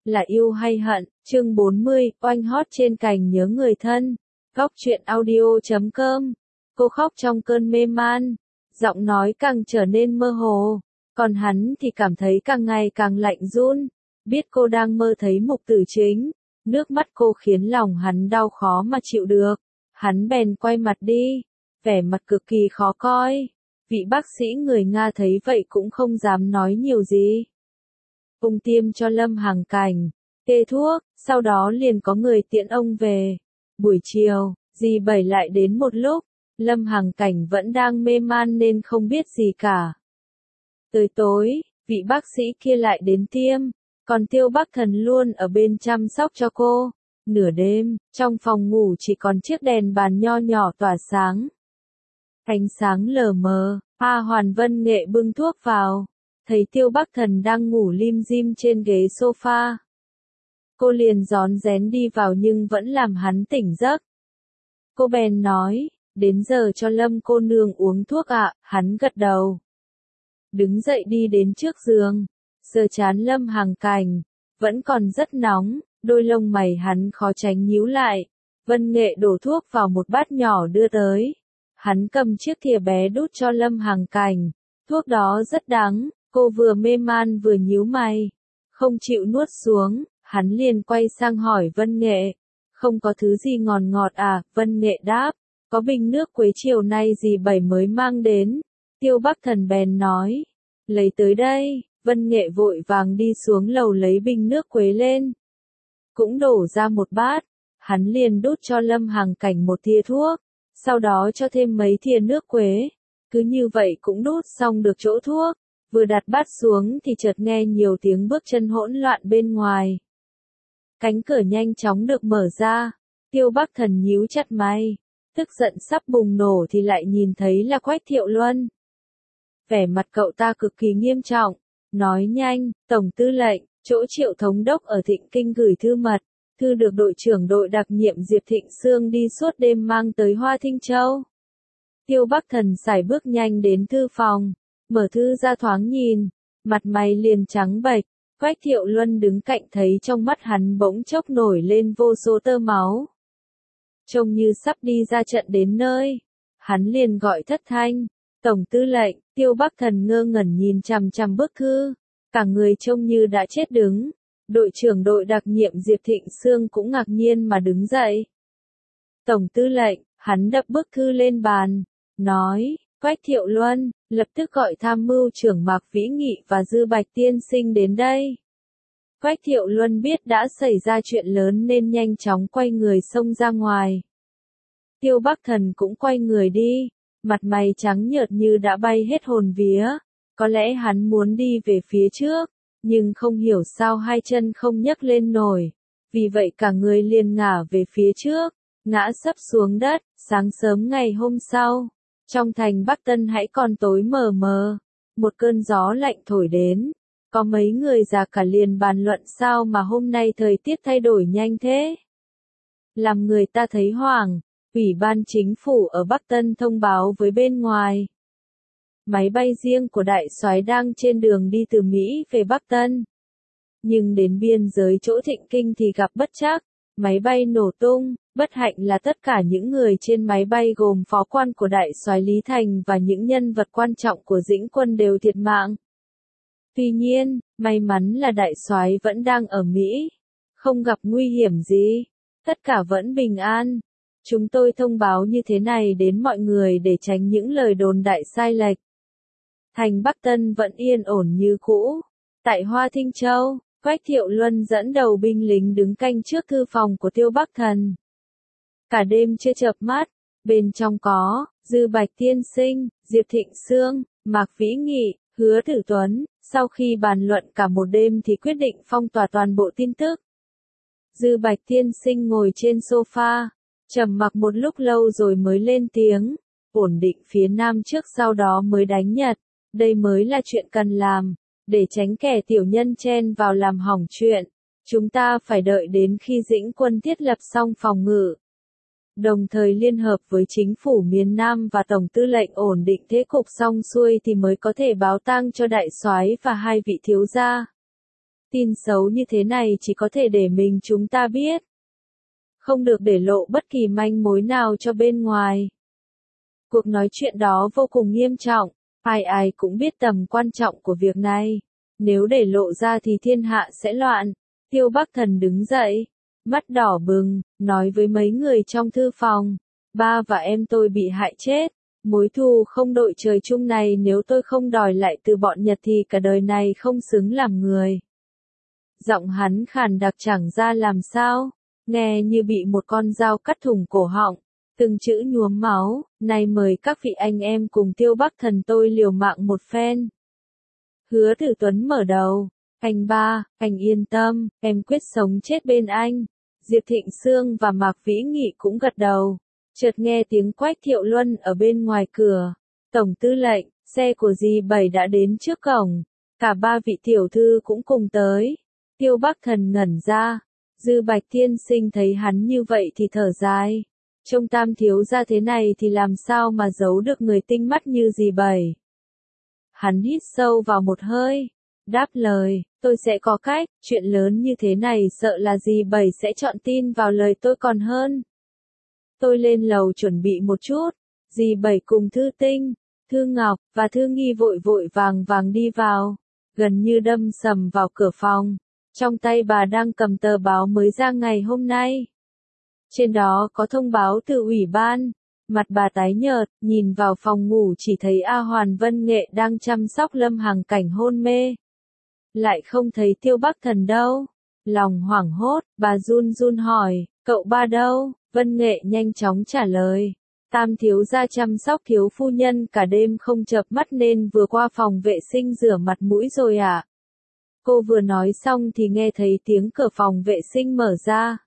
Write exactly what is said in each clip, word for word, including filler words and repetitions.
là yêu hay hận, chương bốn mươi, oanh hót trên cành nhớ người thân, góc truyện audio chấm com. Cô khóc trong cơn mê man, giọng nói càng trở nên mơ hồ, còn hắn thì cảm thấy càng ngày càng lạnh run, biết cô đang mơ thấy Mục Tử Chính, nước mắt cô khiến lòng hắn đau khó mà chịu được, hắn bèn quay mặt đi, vẻ mặt cực kỳ khó coi, vị bác sĩ người Nga thấy vậy cũng không dám nói nhiều gì. Ông tiêm cho Lâm Hằng Cảnh, kê thuốc, sau đó liền có người tiễn ông về. Buổi chiều, dì Bảy lại đến một lúc, Lâm Hằng Cảnh vẫn đang mê man nên không biết gì cả. Tới tối, vị bác sĩ kia lại đến tiêm, còn Tiêu Bắc Thần luôn ở bên chăm sóc cho cô. Nửa đêm, trong phòng ngủ chỉ còn chiếc đèn bàn nho nhỏ tỏa sáng. Ánh sáng lờ mờ, A Hoàn Vân Nghệ bưng thuốc vào, thấy Tiêu Bắc Thần đang ngủ lim dim trên ghế sofa. Cô liền rón rén đi vào nhưng vẫn làm hắn tỉnh giấc. Cô bèn nói, đến giờ cho Lâm cô nương uống thuốc ạ, hắn gật đầu. Đứng dậy đi đến trước giường, sờ trán Lâm Hằng Cảnh, vẫn còn rất nóng, đôi lông mày hắn khó tránh nhíu lại. Vân Nghệ đổ thuốc vào một bát nhỏ đưa tới. Hắn cầm chiếc thìa bé đút cho Lâm Hằng Cảnh, thuốc đó rất đắng, cô vừa mê man vừa nhíu mày, không chịu nuốt xuống, hắn liền quay sang hỏi Vân Nghệ, không có thứ gì ngọt ngọt à, Vân Nghệ đáp, có bình nước quế chiều nay dì Bảy mới mang đến, Tiêu Bắc Thần bèn nói, lấy tới đây, Vân Nghệ vội vàng đi xuống lầu lấy bình nước quế lên, cũng đổ ra một bát, hắn liền đút cho Lâm Hằng Cảnh một thìa thuốc. Sau đó cho thêm mấy thìa nước quế, cứ như vậy cũng đút xong được chỗ thuốc, vừa đặt bát xuống thì chợt nghe nhiều tiếng bước chân hỗn loạn bên ngoài. Cánh cửa nhanh chóng được mở ra, Tiêu Bắc Thần nhíu chặt mày, tức giận sắp bùng nổ thì lại nhìn thấy là Quách Thiệu Luân. Vẻ mặt cậu ta cực kỳ nghiêm trọng, nói nhanh, Tổng Tư lệnh, chỗ Triệu Thống đốc ở Thịnh Kinh gửi thư mật. Thư được đội trưởng đội đặc nhiệm Diệp Thịnh Sương đi suốt đêm mang tới Hoa Thinh Châu. Tiêu Bắc Thần sải bước nhanh đến thư phòng, mở thư ra thoáng nhìn, mặt mày liền trắng bệch, Quách Thiệu Luân đứng cạnh thấy trong mắt hắn bỗng chốc nổi lên vô số tơ máu. Trông như sắp đi ra trận đến nơi, hắn liền gọi thất thanh, Tổng Tư lệnh, Tiêu Bắc Thần ngơ ngẩn nhìn chằm chằm bức thư, cả người trông như đã chết đứng. Đội trưởng đội đặc nhiệm Diệp Thịnh Sương cũng ngạc nhiên mà đứng dậy. Tổng Tư lệnh, hắn đập bức thư lên bàn, nói, Quách Thiệu Luân, lập tức gọi tham mưu trưởng Mạc Vĩ Nghị và Dư Bạch Tiên Sinh đến đây. Quách Thiệu Luân biết đã xảy ra chuyện lớn nên nhanh chóng quay người xông ra ngoài. Tiêu Bắc Thần cũng quay người đi, mặt mày trắng nhợt như đã bay hết hồn vía, có lẽ hắn muốn đi về phía trước. Nhưng không hiểu sao hai chân không nhấc lên nổi, vì vậy cả người liền ngả về phía trước, ngã sấp xuống đất. Sáng sớm ngày hôm sau, trong thành Bắc Tân hãy còn tối mờ mờ, một cơn gió lạnh thổi đến, có mấy người già cả liền bàn luận sao mà hôm nay thời tiết thay đổi nhanh thế. Làm người ta thấy hoảng, Ủy ban chính phủ ở Bắc Tân thông báo với bên ngoài. Máy bay riêng của đại soái đang trên đường đi từ Mỹ về Bắc Tân. Nhưng đến biên giới chỗ Thịnh Kinh thì gặp bất trắc, máy bay nổ tung, bất hạnh là tất cả những người trên máy bay gồm phó quan của đại soái Lý Thành và những nhân vật quan trọng của Dĩnh quân đều thiệt mạng. Tuy nhiên, may mắn là đại soái vẫn đang ở Mỹ, không gặp nguy hiểm gì, tất cả vẫn bình an. Chúng tôi thông báo như thế này đến mọi người để tránh những lời đồn đại sai lệch. Thành Bắc Tân vẫn yên ổn như cũ. Tại Hoa Thinh Châu, Quách Thiệu Luân dẫn đầu binh lính đứng canh trước thư phòng của Tiêu Bắc Thần. Cả đêm chưa chợp mắt, bên trong có, Dư Bạch Tiên Sinh, Diệp Thịnh Sương, Mạc Vĩ Nghị, Hứa Tử Tuấn, sau khi bàn luận cả một đêm thì quyết định phong tỏa toàn bộ tin tức. Dư Bạch Tiên Sinh ngồi trên sofa, trầm mặc một lúc lâu rồi mới lên tiếng, ổn định phía Nam trước sau đó mới đánh Nhật. Đây mới là chuyện cần làm, để tránh kẻ tiểu nhân chen vào làm hỏng chuyện. Chúng ta phải đợi đến khi Dĩnh quân thiết lập xong phòng ngự. Đồng thời liên hợp với chính phủ miền Nam và Tổng Tư lệnh ổn định thế cục xong xuôi thì mới có thể báo tang cho đại soái và hai vị thiếu gia. Tin xấu như thế này chỉ có thể để mình chúng ta biết. Không được để lộ bất kỳ manh mối nào cho bên ngoài. Cuộc nói chuyện đó vô cùng nghiêm trọng, ai ai cũng biết tầm quan trọng của việc này. Nếu để lộ ra thì thiên hạ sẽ loạn. Tiêu Bắc Thần đứng dậy, mắt đỏ bừng, nói với mấy người trong thư phòng. Ba và em tôi bị hại chết. Mối thù không đội trời chung này nếu tôi không đòi lại từ bọn Nhật thì cả đời này không xứng làm người. Giọng hắn khàn đặc chẳng ra làm sao, nghe như bị một con dao cắt thủng cổ họng, từng chữ nhuốm máu. Này mời các vị anh em cùng Tiêu Bắc Thần tôi liều mạng một phen. Hứa Tử Tuấn mở đầu, anh ba, anh yên tâm, em quyết sống chết bên anh. Diệp Thịnh Sương và Mạc Vĩ Nghị cũng gật đầu. Chợt nghe tiếng Quách Thiệu Luân ở bên ngoài cửa. Tổng tư lệnh, xe của dì Bảy đã đến trước cổng. Cả ba vị tiểu thư cũng cùng tới. Tiêu Bắc Thần ngẩn ra. Dư Bạch tiên sinh thấy hắn như vậy thì thở dài. Trông Tam thiếu gia thế này thì làm sao mà giấu được người tinh mắt như dì Bảy. Hắn hít sâu vào một hơi. Đáp lời, tôi sẽ có cách. Chuyện lớn như thế này sợ là dì Bảy sẽ chọn tin vào lời tôi còn hơn. Tôi lên lầu chuẩn bị một chút. Dì Bảy cùng Thư Tinh, Thư Ngọc và Thư Nghi vội vội vàng vàng đi vào. Gần như đâm sầm vào cửa phòng. Trong tay bà đang cầm tờ báo mới ra ngày hôm nay. Trên đó có thông báo từ ủy ban. Mặt bà tái nhợt, nhìn vào phòng ngủ chỉ thấy A Hoàn Vân Nghệ đang chăm sóc Lâm Hằng Cảnh hôn mê. Lại không thấy Tiêu Bắc Thần đâu. Lòng hoảng hốt, bà run run hỏi, cậu ba đâu? Vân Nghệ nhanh chóng trả lời. Tam thiếu gia chăm sóc thiếu phu nhân cả đêm không chợp mắt nên vừa qua phòng vệ sinh rửa mặt mũi rồi ạ. À? Cô vừa nói xong thì nghe thấy tiếng cửa phòng vệ sinh mở ra.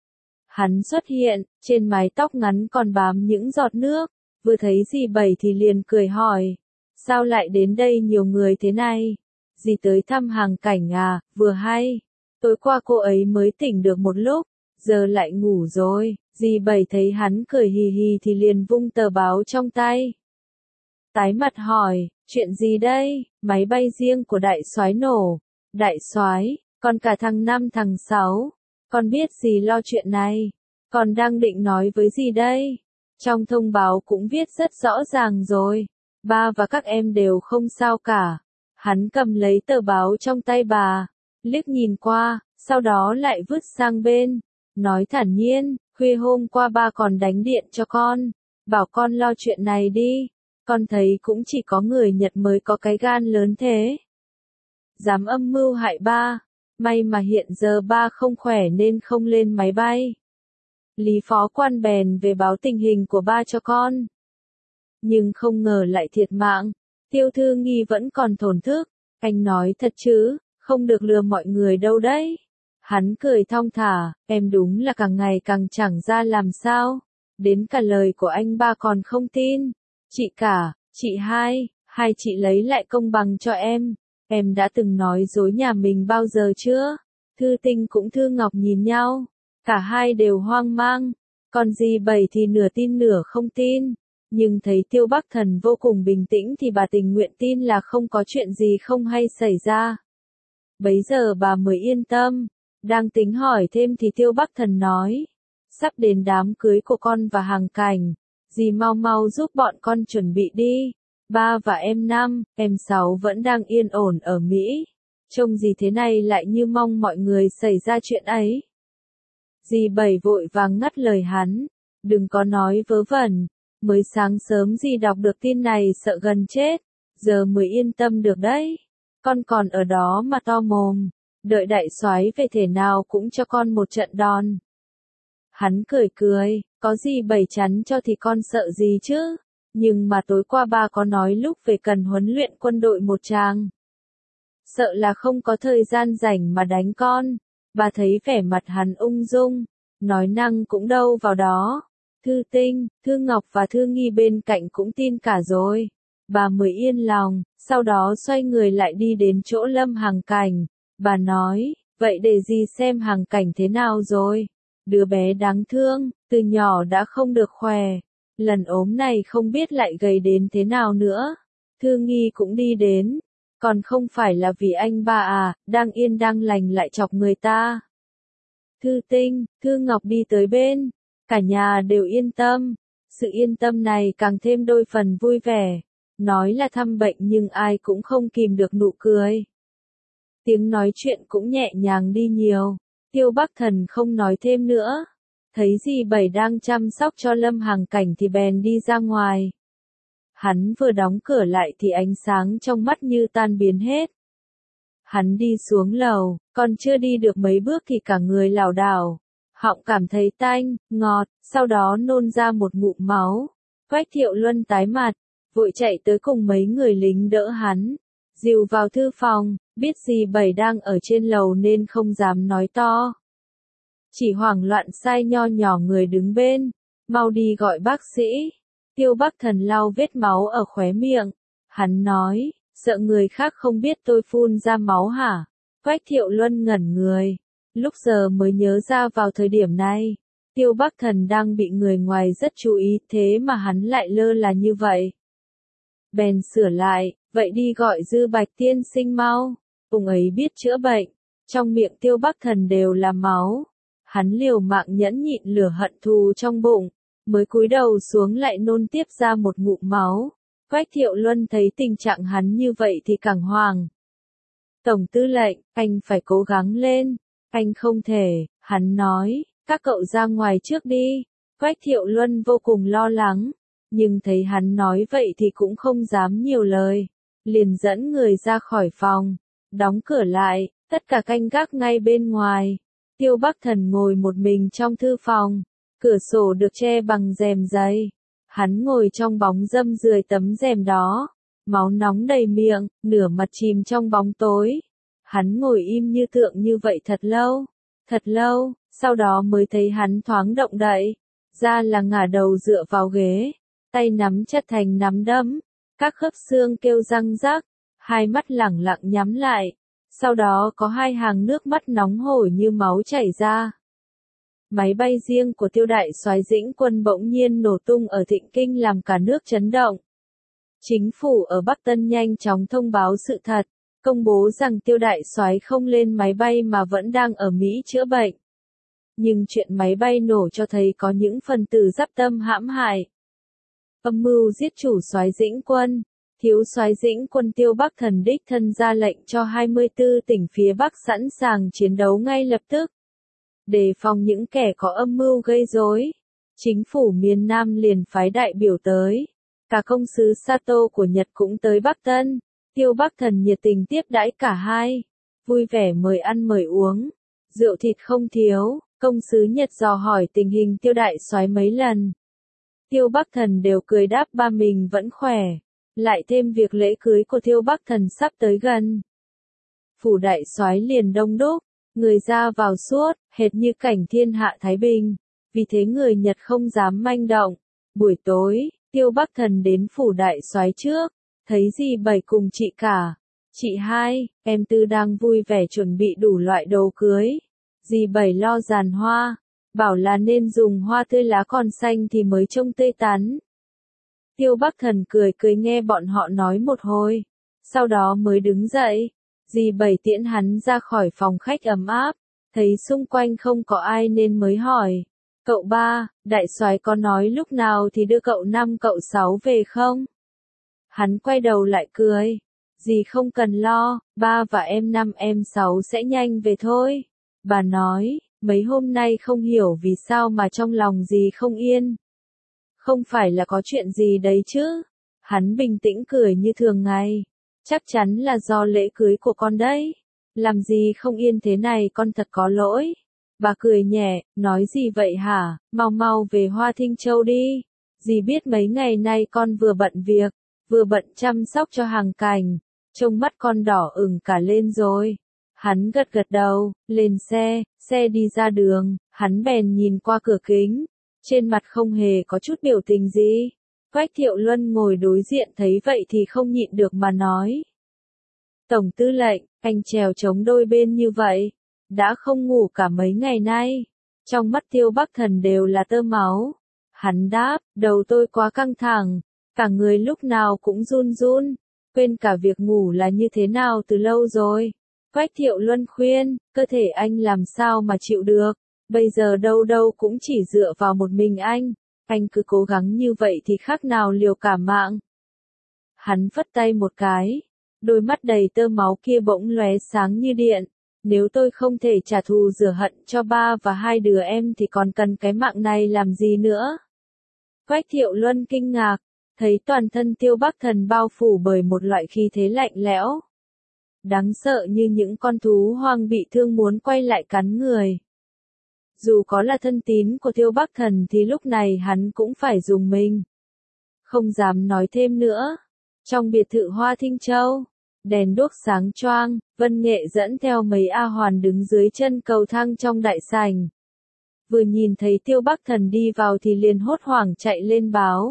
Hắn xuất hiện, trên mái tóc ngắn còn bám những giọt nước, vừa thấy dì Bảy thì liền cười hỏi. Sao lại đến đây nhiều người thế này? Dì tới thăm Hằng Cảnh à, vừa hay. Tối qua cô ấy mới tỉnh được một lúc, giờ lại ngủ rồi. Dì Bảy thấy hắn cười hì hì thì liền vung tờ báo trong tay. Tái mặt hỏi, chuyện gì đây? Máy bay riêng của đại soái nổ. Đại soái, còn cả thằng năm thằng sáu. Con biết gì lo chuyện này? Con đang định nói với gì đây? Trong thông báo cũng viết rất rõ ràng rồi. Ba và các em đều không sao cả. Hắn cầm lấy tờ báo trong tay bà, liếc nhìn qua, sau đó lại vứt sang bên. Nói thản nhiên, khuya hôm qua ba còn đánh điện cho con. Bảo con lo chuyện này đi. Con thấy cũng chỉ có người Nhật mới có cái gan lớn thế. Dám âm mưu hại ba. May mà hiện giờ ba không khỏe nên không lên máy bay. Lý phó quan bèn về báo tình hình của ba cho con. Nhưng không ngờ lại thiệt mạng. Tiêu Thư Nghi vẫn còn thổn thức. Anh nói thật chứ, không được lừa mọi người đâu đấy. Hắn cười thong thả, em đúng là càng ngày càng chẳng ra làm sao. Đến cả lời của anh ba còn không tin. Chị cả, chị hai, hai chị lấy lại công bằng cho em. Em đã từng nói dối nhà mình bao giờ chưa? Thư Tinh cũng Thư Ngọc nhìn nhau. Cả hai đều hoang mang. Còn dì Bảy thì nửa tin nửa không tin. Nhưng thấy Tiêu Bắc Thần vô cùng bình tĩnh thì bà tình nguyện tin là không có chuyện gì không hay xảy ra. Bấy giờ bà mới yên tâm. Đang tính hỏi thêm thì Tiêu Bắc Thần nói. Sắp đến đám cưới của con và Hằng Cảnh. Dì mau mau giúp bọn con chuẩn bị đi. Ba và em năm, em sáu vẫn đang yên ổn ở Mỹ. Trông gì thế này lại như mong mọi người xảy ra chuyện ấy. Dì Bảy vội vàng ngắt lời hắn. Đừng có nói vớ vẩn. Mới sáng sớm dì đọc được tin này sợ gần chết. Giờ mới yên tâm được đấy. Con còn ở đó mà to mồm. Đợi đại soái về thể nào cũng cho con một trận đòn. Hắn cười cười. Có gì Bảy chắn cho thì con sợ gì chứ. Nhưng mà tối qua ba có nói lúc về cần huấn luyện quân đội một tràng. Sợ là không có thời gian rảnh mà đánh con. Bà thấy vẻ mặt hắn ung dung. Nói năng cũng đâu vào đó. Thư Tinh, Thư Ngọc và Thư Nghi bên cạnh cũng tin cả rồi. Bà mới yên lòng. Sau đó xoay người lại đi đến chỗ Lâm Hằng Cảnh. Bà nói, vậy để dì xem Hằng Cảnh thế nào rồi. Đứa bé đáng thương, từ nhỏ đã không được khỏe. Lần ốm này không biết lại gầy đến thế nào nữa. Thư Nghi cũng đi đến. Còn không phải là vì anh ba à, đang yên đang lành lại chọc người ta. Thư Tinh, Thư Ngọc đi tới bên, cả nhà đều yên tâm. Sự yên tâm này càng thêm đôi phần vui vẻ. Nói là thăm bệnh nhưng ai cũng không kìm được nụ cười. Tiếng nói chuyện cũng nhẹ nhàng đi nhiều. Tiêu Bắc Thần không nói thêm nữa. Thấy dì Bảy đang chăm sóc cho Lâm Hằng Cảnh thì bèn đi ra ngoài. Hắn vừa đóng cửa lại thì ánh sáng trong mắt như tan biến hết. Hắn đi xuống lầu, còn chưa đi được mấy bước thì cả người lảo đảo. Họng cảm thấy tanh, ngọt, sau đó nôn ra một ngụm máu. Quách Thiệu Luân tái mặt, vội chạy tới cùng mấy người lính đỡ hắn. Dìu vào thư phòng, biết dì Bảy đang ở trên lầu nên không dám nói to. Chỉ hoảng loạn sai nho nhỏ người đứng bên, mau đi gọi bác sĩ. Tiêu Bắc Thần lau vết máu ở khóe miệng. Hắn nói, sợ người khác không biết tôi phun ra máu hả? Quách Thiệu Luân ngẩn người. Lúc giờ mới nhớ ra vào thời điểm này. Tiêu Bắc Thần đang bị người ngoài rất chú ý thế mà hắn lại lơ là như vậy. Bèn sửa lại, vậy đi gọi Dư Bạch tiên sinh mau. Ông ấy biết chữa bệnh. Trong miệng Tiêu Bắc Thần đều là máu. Hắn liều mạng nhẫn nhịn lửa hận thù trong bụng. Mới cúi đầu xuống lại nôn tiếp ra một ngụm máu. Quách Thiệu Luân thấy tình trạng hắn như vậy thì càng hoang. Tổng tư lệnh, anh phải cố gắng lên. Anh không thể, hắn nói, các cậu ra ngoài trước đi. Quách Thiệu Luân vô cùng lo lắng. Nhưng thấy hắn nói vậy thì cũng không dám nhiều lời. Liền dẫn người ra khỏi phòng. Đóng cửa lại, tất cả canh gác ngay bên ngoài. Tiêu Bắc Thần ngồi một mình trong thư phòng. Cửa sổ được che bằng rèm giấy. Hắn ngồi trong bóng râm dưới tấm rèm đó. Máu nóng đầy miệng, nửa mặt chìm trong bóng tối. Hắn ngồi im như tượng như vậy thật lâu. Thật lâu, sau đó mới thấy hắn thoáng động đậy. Ra là ngả đầu dựa vào ghế. Tay nắm chặt thành nắm đấm. Các khớp xương kêu răng rắc. Hai mắt lẳng lặng nhắm lại. Sau đó có hai hàng nước mắt nóng hổi như máu chảy ra. Máy bay riêng của Tiêu đại soái Dĩnh Quân bỗng nhiên nổ tung ở Thịnh Kinh làm cả nước chấn động. Chính phủ ở Bắc Tân nhanh chóng thông báo sự thật, công bố rằng Tiêu đại soái không lên máy bay mà vẫn đang ở Mỹ chữa bệnh. Nhưng chuyện máy bay nổ cho thấy có những phần tử giáp tâm hãm hại. Âm mưu giết chủ soái Dĩnh Quân, thiếu soái Dĩnh Quân Tiêu Bắc Thần đích thân ra lệnh cho hai mươi tư tỉnh phía Bắc sẵn sàng chiến đấu ngay lập tức. Đề phòng những kẻ có âm mưu gây rối, chính phủ miền Nam liền phái đại biểu tới. Cả công sứ Sato của Nhật cũng tới Bắc Tân. Tiêu Bắc Thần nhiệt tình tiếp đãi cả hai, vui vẻ mời ăn mời uống, rượu thịt không thiếu. Công sứ Nhật dò hỏi tình hình Tiêu đại soái mấy lần. Tiêu Bắc Thần đều cười đáp ba mình vẫn khỏe. Lại thêm việc lễ cưới của Tiêu Bắc Thần sắp tới gần. Phủ đại soái liền đông đúc. Người ra vào suốt, hệt như cảnh thiên hạ Thái Bình. Vì thế người Nhật không dám manh động. Buổi tối, Tiêu Bắc Thần đến phủ đại soái trước. Thấy dì Bảy cùng chị cả. Chị hai, em Tư đang vui vẻ chuẩn bị đủ loại đồ cưới. Dì Bảy lo dàn hoa. Bảo là nên dùng hoa tươi lá còn xanh thì mới trông tươi tắn. Tiêu Bắc Thần cười cười nghe bọn họ nói một hồi. Sau đó mới đứng dậy. Dì Bảy tiễn hắn ra khỏi phòng khách ấm áp, thấy xung quanh không có ai nên mới hỏi. Cậu ba, đại soái có nói lúc nào thì đưa cậu năm cậu sáu về không? Hắn quay đầu lại cười. Dì không cần lo, ba và em năm em sáu sẽ nhanh về thôi. Bà nói, mấy hôm nay không hiểu vì sao mà trong lòng dì không yên. Không phải là có chuyện gì đấy chứ? Hắn bình tĩnh cười như thường ngày. Chắc chắn là do lễ cưới của con đấy. Làm gì không yên thế này con thật có lỗi. Bà cười nhẹ, nói gì vậy hả, mau mau về Hoa Thinh Châu đi. Dì biết mấy ngày nay con vừa bận việc, vừa bận chăm sóc cho Hằng Cảnh. Trông mắt con đỏ ửng cả lên rồi. Hắn gật gật đầu, lên xe, xe đi ra đường, hắn bèn nhìn qua cửa kính. Trên mặt không hề có chút biểu tình gì. Quách Thiệu Luân ngồi đối diện thấy vậy thì không nhịn được mà nói. Tổng tư lệnh, anh trèo chống đôi bên như vậy. Đã không ngủ cả mấy ngày nay. Trong mắt Tiêu Bắc Thần đều là tơ máu. Hắn đáp, đầu tôi quá căng thẳng. Cả người lúc nào cũng run run. quên cả việc ngủ là như thế nào từ lâu rồi. Quách Thiệu Luân khuyên, cơ thể anh làm sao mà chịu được, bây giờ đâu đâu cũng chỉ dựa vào một mình anh, anh cứ cố gắng như vậy thì khác nào liều cả mạng. Hắn phất tay một cái, đôi mắt đầy tơ máu kia bỗng lóe sáng như điện, nếu tôi không thể trả thù rửa hận cho ba và hai đứa em thì còn cần cái mạng này làm gì nữa. Quách Thiệu Luân kinh ngạc, thấy toàn thân Tiêu Bắc Thần bao phủ bởi một loại khí thế lạnh lẽo, đáng sợ như những con thú hoang bị thương muốn quay lại cắn người. Dù có là thân tín của Tiêu Bắc Thần thì lúc này hắn cũng phải dùng mình. Không dám nói thêm nữa. Trong biệt thự Hoa Thinh Châu, đèn đuốc sáng choang, Vân Nghệ dẫn theo mấy A Hoàn đứng dưới chân cầu thang trong đại sảnh. Vừa nhìn thấy Tiêu Bắc Thần đi vào thì liền hốt hoảng chạy lên báo.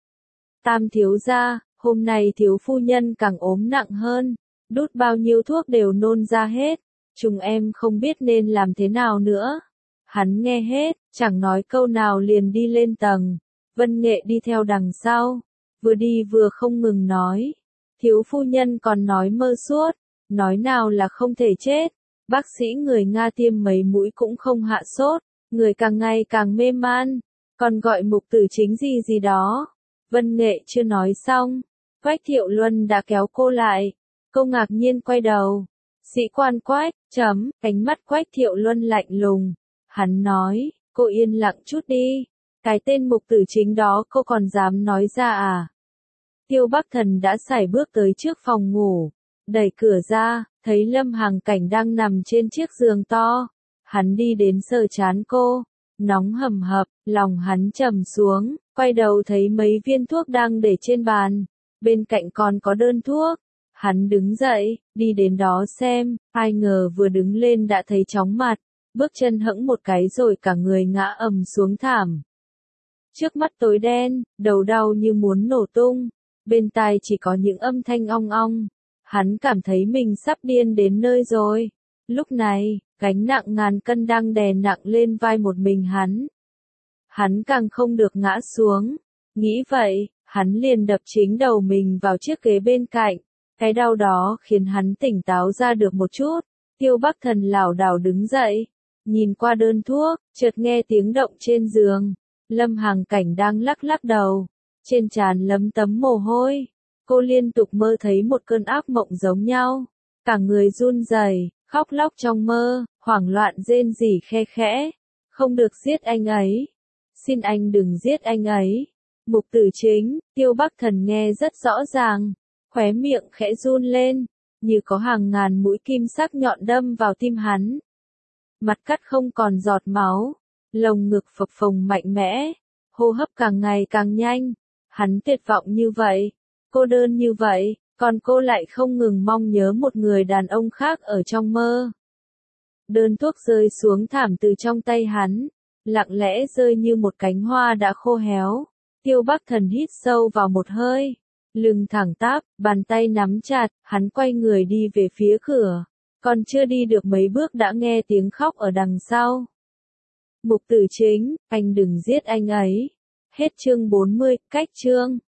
Tam thiếu gia, hôm nay thiếu phu nhân càng ốm nặng hơn, đút bao nhiêu thuốc đều nôn ra hết, chúng em không biết nên làm thế nào nữa. Hắn nghe hết, chẳng nói câu nào liền đi lên tầng, Vân Nghệ đi theo đằng sau, vừa đi vừa không ngừng nói. Thiếu phu nhân còn nói mơ suốt, nói nào là không thể chết, bác sĩ người Nga tiêm mấy mũi cũng không hạ sốt, người càng ngày càng mê man, còn gọi mục tử chính gì gì đó. Vân Nghệ chưa nói xong, Quách Thiệu Luân đã kéo cô lại, cô ngạc nhiên quay đầu. Sĩ quan Quách, chấm, ánh mắt Quách Thiệu Luân lạnh lùng. Hắn nói, cô yên lặng chút đi, cái tên mục tử chính đó cô còn dám nói ra à? Tiêu Bắc Thần đã sải bước tới trước phòng ngủ, đẩy cửa ra, thấy Lâm Hằng Cảnh đang nằm trên chiếc giường to. Hắn đi đến sờ trán cô, nóng hầm hập, lòng hắn trầm xuống, quay đầu thấy mấy viên thuốc đang để trên bàn, bên cạnh còn có đơn thuốc. Hắn đứng dậy, đi đến đó xem, ai ngờ vừa đứng lên đã thấy chóng mặt, bước chân hẫng một cái rồi cả người ngã ầm xuống thảm. Trước mắt tối đen, đầu đau như muốn nổ tung, bên tai chỉ có những âm thanh ong ong. Hắn cảm thấy mình sắp điên đến nơi rồi. Lúc này, gánh nặng ngàn cân đang đè nặng lên vai một mình hắn. Hắn càng không được ngã xuống. Nghĩ vậy, hắn liền đập chính đầu mình vào chiếc ghế bên cạnh. Cái đau đó khiến hắn tỉnh táo ra được một chút. Tiêu Bắc Thần lảo đảo đứng dậy, nhìn qua đơn thuốc, chợt nghe tiếng động trên giường. Lâm Hằng Cảnh đang lắc lắc đầu, trên trán lấm tấm mồ hôi. Cô liên tục mơ thấy một cơn ác mộng giống nhau, cả người run rẩy, khóc lóc trong mơ, hoảng loạn rên rỉ khe khẽ. Không được giết anh ấy, xin anh đừng giết anh ấy. Mục tử chính, Tiêu Bắc Thần nghe rất rõ ràng, khóe miệng khẽ run lên, như có hàng ngàn mũi kim sắc nhọn đâm vào tim hắn. Mặt cắt không còn giọt máu, lồng ngực phập phồng mạnh mẽ, hô hấp càng ngày càng nhanh. Hắn tuyệt vọng như vậy, cô đơn như vậy, còn cô lại không ngừng mong nhớ một người đàn ông khác ở trong mơ. Đơn thuốc rơi xuống thảm từ trong tay hắn, lặng lẽ rơi như một cánh hoa đã khô héo. Tiêu Bắc Thần hít sâu vào một hơi, lưng thẳng tắp, bàn tay nắm chặt, hắn quay người đi về phía cửa, còn chưa đi được mấy bước đã nghe tiếng khóc ở đằng sau. Mục tử chính, anh đừng giết anh ấy. Hết chương bốn mươi, cách chương.